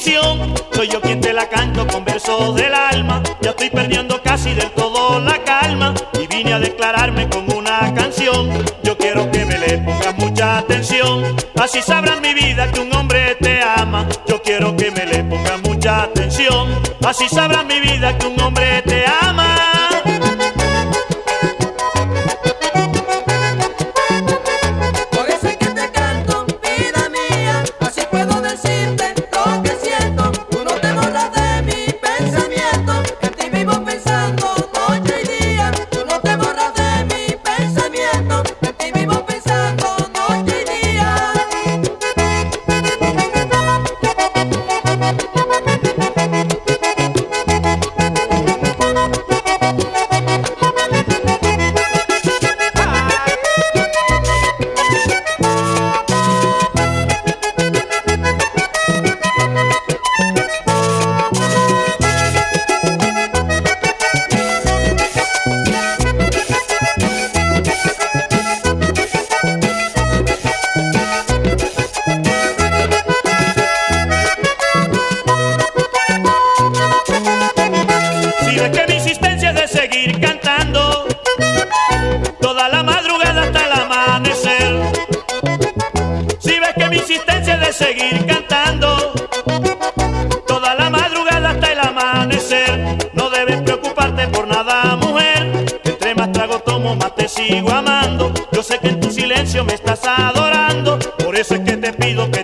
condición. Soy yo quien te la canto con versos del alma. Ya estoy perdiendo casi del todo la calma y vine a declararme con una canción. Yo quiero que me le pongas mucha atención, así sabrás mi vida que un hombre te ama. Yo quiero que me le pongas mucha atención, así sabrás mi vida que un hombre te ama. Si ves que mi insistencia es de seguir cantando toda la madrugada hasta el amanecer, si ves que mi insistencia es de seguir cantando toda la madrugada hasta el amanecer, no debes preocuparte por nada, mujer, que entre más trago tomo más te sigo amando. Yo sé que en tu silencio me estás adorando, por eso es que te pido que